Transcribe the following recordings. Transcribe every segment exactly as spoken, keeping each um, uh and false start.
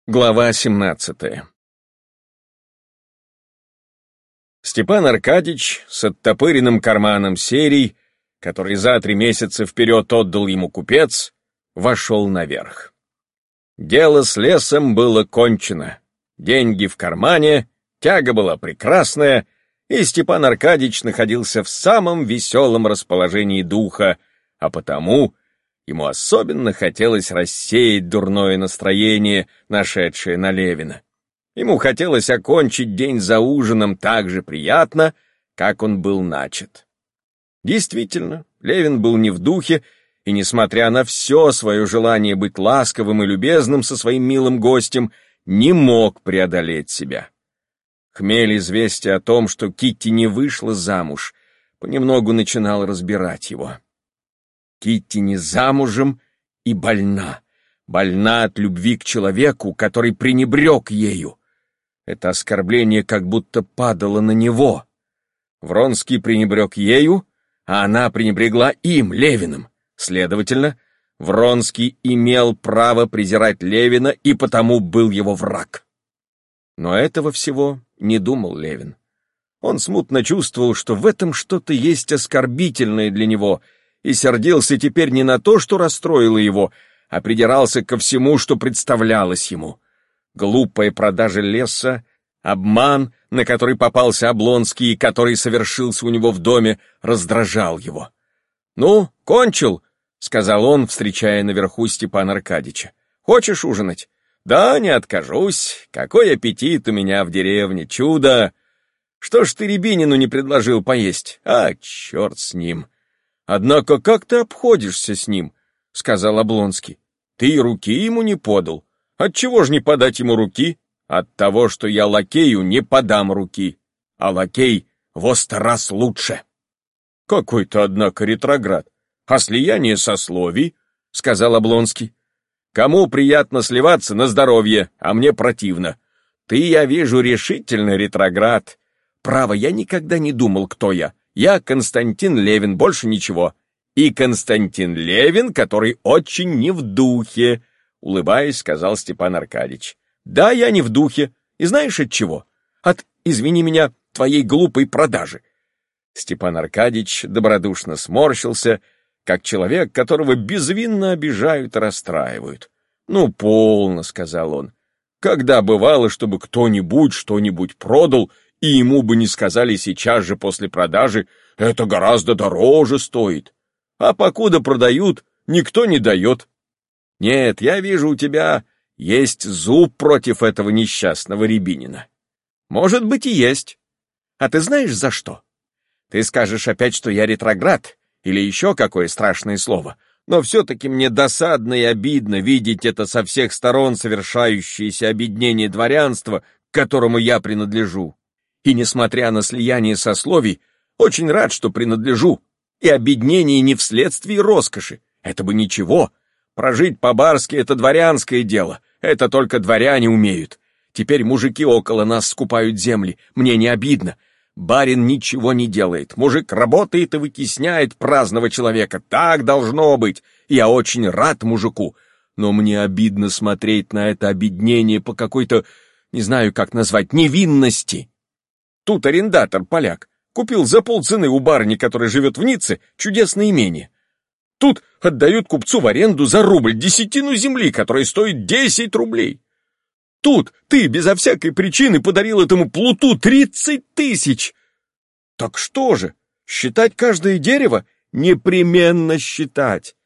Глава семнадцатая. Степан Аркадьич с оттопыренным карманом серий, который за три месяца вперед отдал ему купец, вошел наверх. Дело с лесом было кончено, деньги в кармане, тяга была прекрасная, и Степан Аркадьич находился в самом веселом расположении духа, а потому ему особенно хотелось рассеять дурное настроение, нашедшее на Левина. Ему хотелось окончить день за ужином так же приятно, как он был начат. Действительно, Левин был не в духе, и, несмотря на все свое желание быть ласковым и любезным со своим милым гостем, не мог преодолеть себя. Хмель известия о том, что Китти не вышла замуж, понемногу начинал разбирать его. Китти не замужем и больна. Больна от любви к человеку, который пренебрег ею. Это оскорбление как будто падало на него. Вронский пренебрег ею, а она пренебрегла им, Левиным. Следовательно, Вронский имел право презирать Левина и потому был его враг. Но этого всего не думал Левин. Он смутно чувствовал, что в этом что-то есть оскорбительное для него, и сердился теперь не на то, что расстроило его, а придирался ко всему, что представлялось ему. Глупая продажа леса, обман, на который попался Облонский и который совершился у него в доме, раздражал его. «Ну, кончил», — сказал он, встречая наверху Степана Аркадьича. «Хочешь ужинать?» «Да, не откажусь. Какой аппетит у меня в деревне, чудо! Что ж ты Рябинину не предложил поесть? А, черт с ним!» «Однако как ты обходишься с ним?» — сказал Облонский. «Ты и руки ему не подал. Отчего ж не подать ему руки? От того, что я лакею не подам руки, а лакей во сто раз лучше». «Какой ты, однако, ретроград. А слияние сословий?» — сказал Облонский. «Кому приятно сливаться на здоровье, а мне противно. Ты, я вижу, решительно ретроград. Право, я никогда не думал, кто я. Я Константин Левин, больше ничего. И Константин Левин, который очень не в духе», — улыбаясь, сказал Степан Аркадьич. «Да, я не в духе. И знаешь от чего? От, извини меня, твоей глупой продажи». Степан Аркадьич добродушно сморщился, как человек, которого безвинно обижают и расстраивают. «Ну, полно», — сказал он. «Когда бывало, чтобы кто-нибудь что-нибудь продал, и ему бы не сказали сейчас же после продажи, это гораздо дороже стоит. А покуда продают, никто не дает. Нет, я вижу, у тебя есть зуб против этого несчастного Рябинина». «Может быть, и есть. А ты знаешь, за что? Ты скажешь опять, что я ретроград, или еще какое страшное слово, но все-таки мне досадно и обидно видеть это со всех сторон совершающееся обеднение дворянства, к которому я принадлежу. И, несмотря на слияние сословий, очень рад, что принадлежу. И обеднение не вследствие роскоши. Это бы ничего. Прожить по-барски — это дворянское дело. Это только дворяне умеют. Теперь мужики около нас скупают земли. Мне не обидно. Барин ничего не делает. Мужик работает и вытесняет праздного человека. Так должно быть. Я очень рад мужику. Но мне обидно смотреть на это обеднение по какой-то, не знаю, как назвать, невинности. Тут арендатор, поляк, купил за полцены у барыни, которая живет в Ницце, чудесное имение. Тут отдают купцу в аренду за рубль десятину земли, которая стоит десять рублей. Тут ты безо всякой причины подарил этому плуту тридцать тысяч. Так что же, считать каждое дерево? Непременно считать.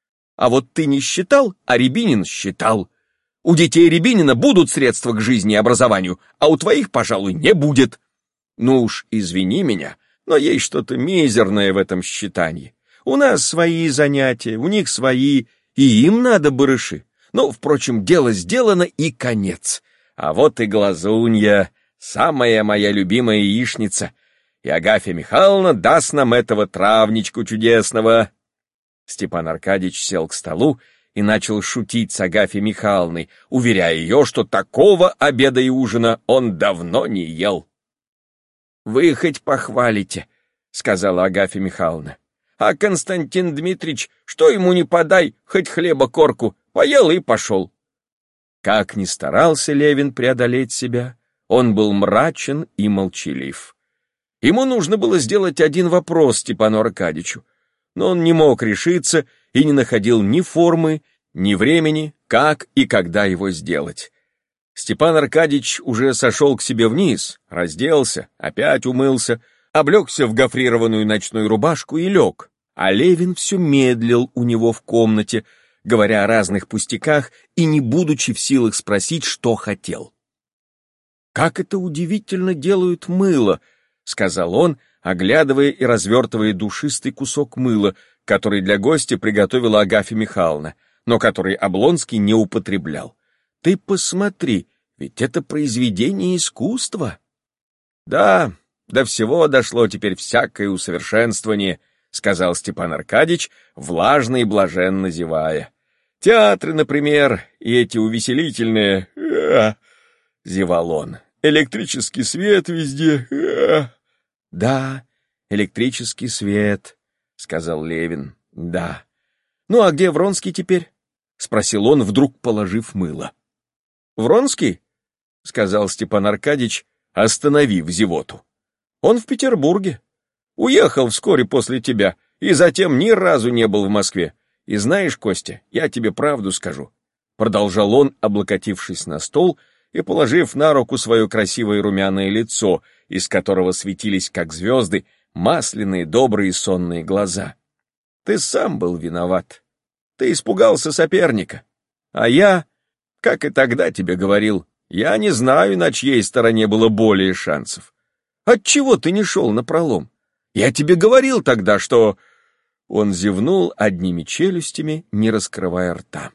А вот ты не считал, а Рябинин считал. У детей Рябинина будут средства к жизни и образованию, а у твоих, пожалуй, не будет. Ну уж извини меня, но есть что-то мизерное в этом считании. У нас свои занятия, у них свои, и им надо барыши. Но, впрочем, дело сделано и конец. А вот и глазунья, самая моя любимая яичница. И Агафья Михайловна даст нам этого травничку чудесного. Степан Аркадьич сел к столу и начал шутить с Агафьей Михайловной, уверяя ее, что такого обеда и ужина он давно не ел. «Вы хоть похвалите», — сказала Агафья Михайловна. «А Константин Дмитрич, что ему не подай, хоть хлеба корку, поел и пошел». Как ни старался Левин преодолеть себя, он был мрачен и молчалив. Ему нужно было сделать один вопрос Степану Аркадьичу, но он не мог решиться и не находил ни формы, ни времени, как и когда его сделать. Степан Аркадьич уже сошел к себе вниз, разделся, опять умылся, облегся в гофрированную ночную рубашку и лег, а Левин все медлил у него в комнате, говоря о разных пустяках и не будучи в силах спросить, что хотел. «Как это удивительно делают мыло», — сказал он, оглядывая и развертывая душистый кусок мыла, который для гостя приготовила Агафья Михайловна, но который Облонский не употреблял. «Ты посмотри, ведь это произведение искусства». «Да, до всего дошло теперь всякое усовершенствование», — сказал Степан Аркадьич, влажно и блаженно зевая. «Театры, например, и эти увеселительные...» — зевал он. «Электрический свет везде...» «Да, электрический свет», — сказал Левин. «Да. Ну а где Вронский теперь?» — спросил он, вдруг положив мыло. «Вронский?» — сказал Степан Аркадьич, остановив зевоту. «Он в Петербурге. Уехал вскоре после тебя, и затем ни разу не был в Москве. И знаешь, Костя, я тебе правду скажу», — продолжал он, облокотившись на стол и положив на руку свое красивое румяное лицо, из которого светились, как звезды, масляные, добрые, сонные глаза. «Ты сам был виноват. Ты испугался соперника. А я, как и тогда тебе говорил, я не знаю, на чьей стороне было более шансов. Отчего ты не шел напролом? Я тебе говорил тогда, что...» Он зевнул одними челюстями, не раскрывая рта.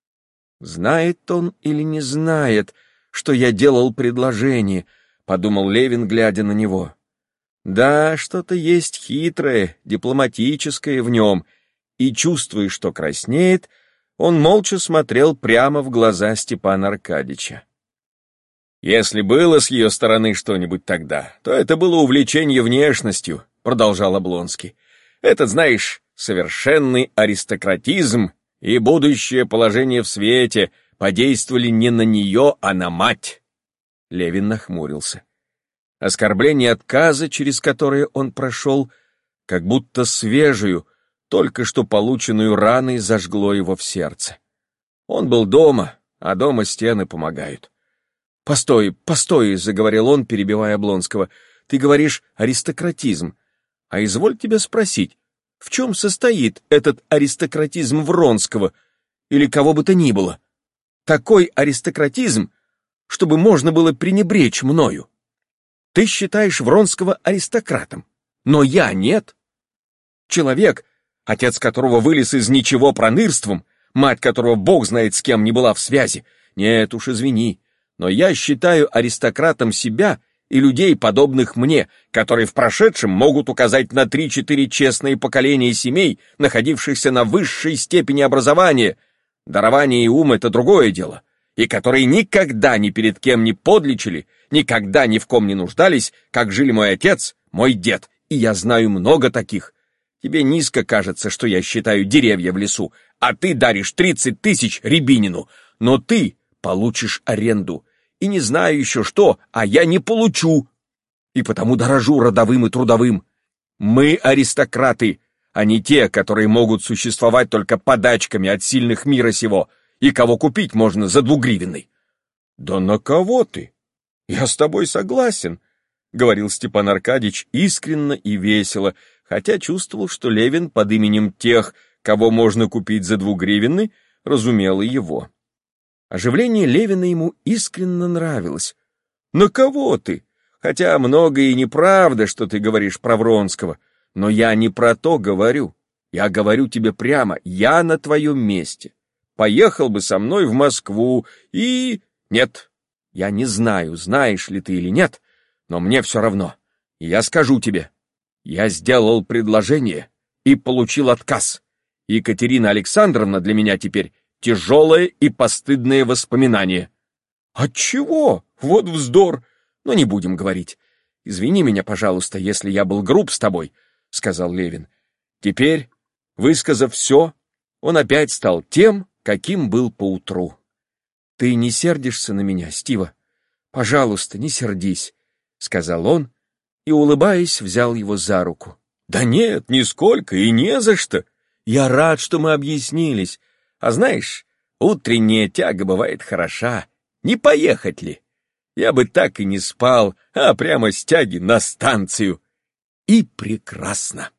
«Знает он или не знает, что я делал предложение?» — подумал Левин, глядя на него. «Да, что-то есть хитрое, дипломатическое в нем», и, чувствуя, что краснеет, он молча смотрел прямо в глаза Степана Аркадьича. «Если было с ее стороны что-нибудь тогда, то это было увлечение внешностью», — продолжал Облонский. «Этот, знаешь, совершенный аристократизм и будущее положение в свете подействовали не на нее, а на мать». Левин нахмурился. Оскорбление отказа, через которое он прошел, как будто свежую, только что полученную раной, зажгло его в сердце. Он был дома, а дома стены помогают. «Постой, постой», — заговорил он, перебивая Облонского, — «ты говоришь аристократизм. А изволь тебя спросить, в чем состоит этот аристократизм Вронского или кого бы то ни было? Такой аристократизм, чтобы можно было пренебречь мною. Ты считаешь Вронского аристократом, но я нет. Человек, отец которого вылез из ничего пронырством, мать которого бог знает с кем не была в связи. Нет уж, извини, но я считаю аристократом себя и людей, подобных мне, которые в прошедшем могут указать на три-четыре честные поколения семей, находившихся на высшей степени образования. Дарование и ум — это другое дело, и которые никогда ни перед кем не подличили, никогда ни в ком не нуждались, как жили мой отец, мой дед, и я знаю много таких. Тебе низко кажется, что я считаю деревья в лесу, а ты даришь тридцать тысяч Рябинину, но ты получишь аренду, и не знаю еще что, а я не получу, и потому дорожу родовым и трудовым. Мы аристократы, а не те, которые могут существовать только подачками от сильных мира сего, и кого купить можно за двугривенный». «Да на кого ты? Я с тобой согласен», — говорил Степан Аркадьич искренно и весело, хотя чувствовал, что Левин под именем тех, кого можно купить за двугривенный, разумел и его. Оживление Левина ему искренне нравилось. «На кого ты? Хотя многое и неправда, что ты говоришь про Вронского, но я не про то говорю. Я говорю тебе прямо, я на твоем месте. Поехал бы со мной в Москву и... Нет, я не знаю, знаешь ли ты или нет, но мне все равно. И я скажу тебе, я сделал предложение и получил отказ. Екатерина Александровна для меня теперь тяжелое и постыдное воспоминание». «Отчего? Вот вздор! Но не будем говорить. Извини меня, пожалуйста, если я был груб с тобой», — сказал Левин. Теперь, высказав все, он опять стал тем, каким был поутру. «Ты не сердишься на меня, Стива? Пожалуйста, не сердись», — сказал он и, улыбаясь, взял его за руку. «Да нет, нисколько и не за что. Я рад, что мы объяснились. А знаешь, утренняя тяга бывает хороша. Не поехать ли? Я бы так и не спал, а прямо с тяги на станцию. И прекрасно».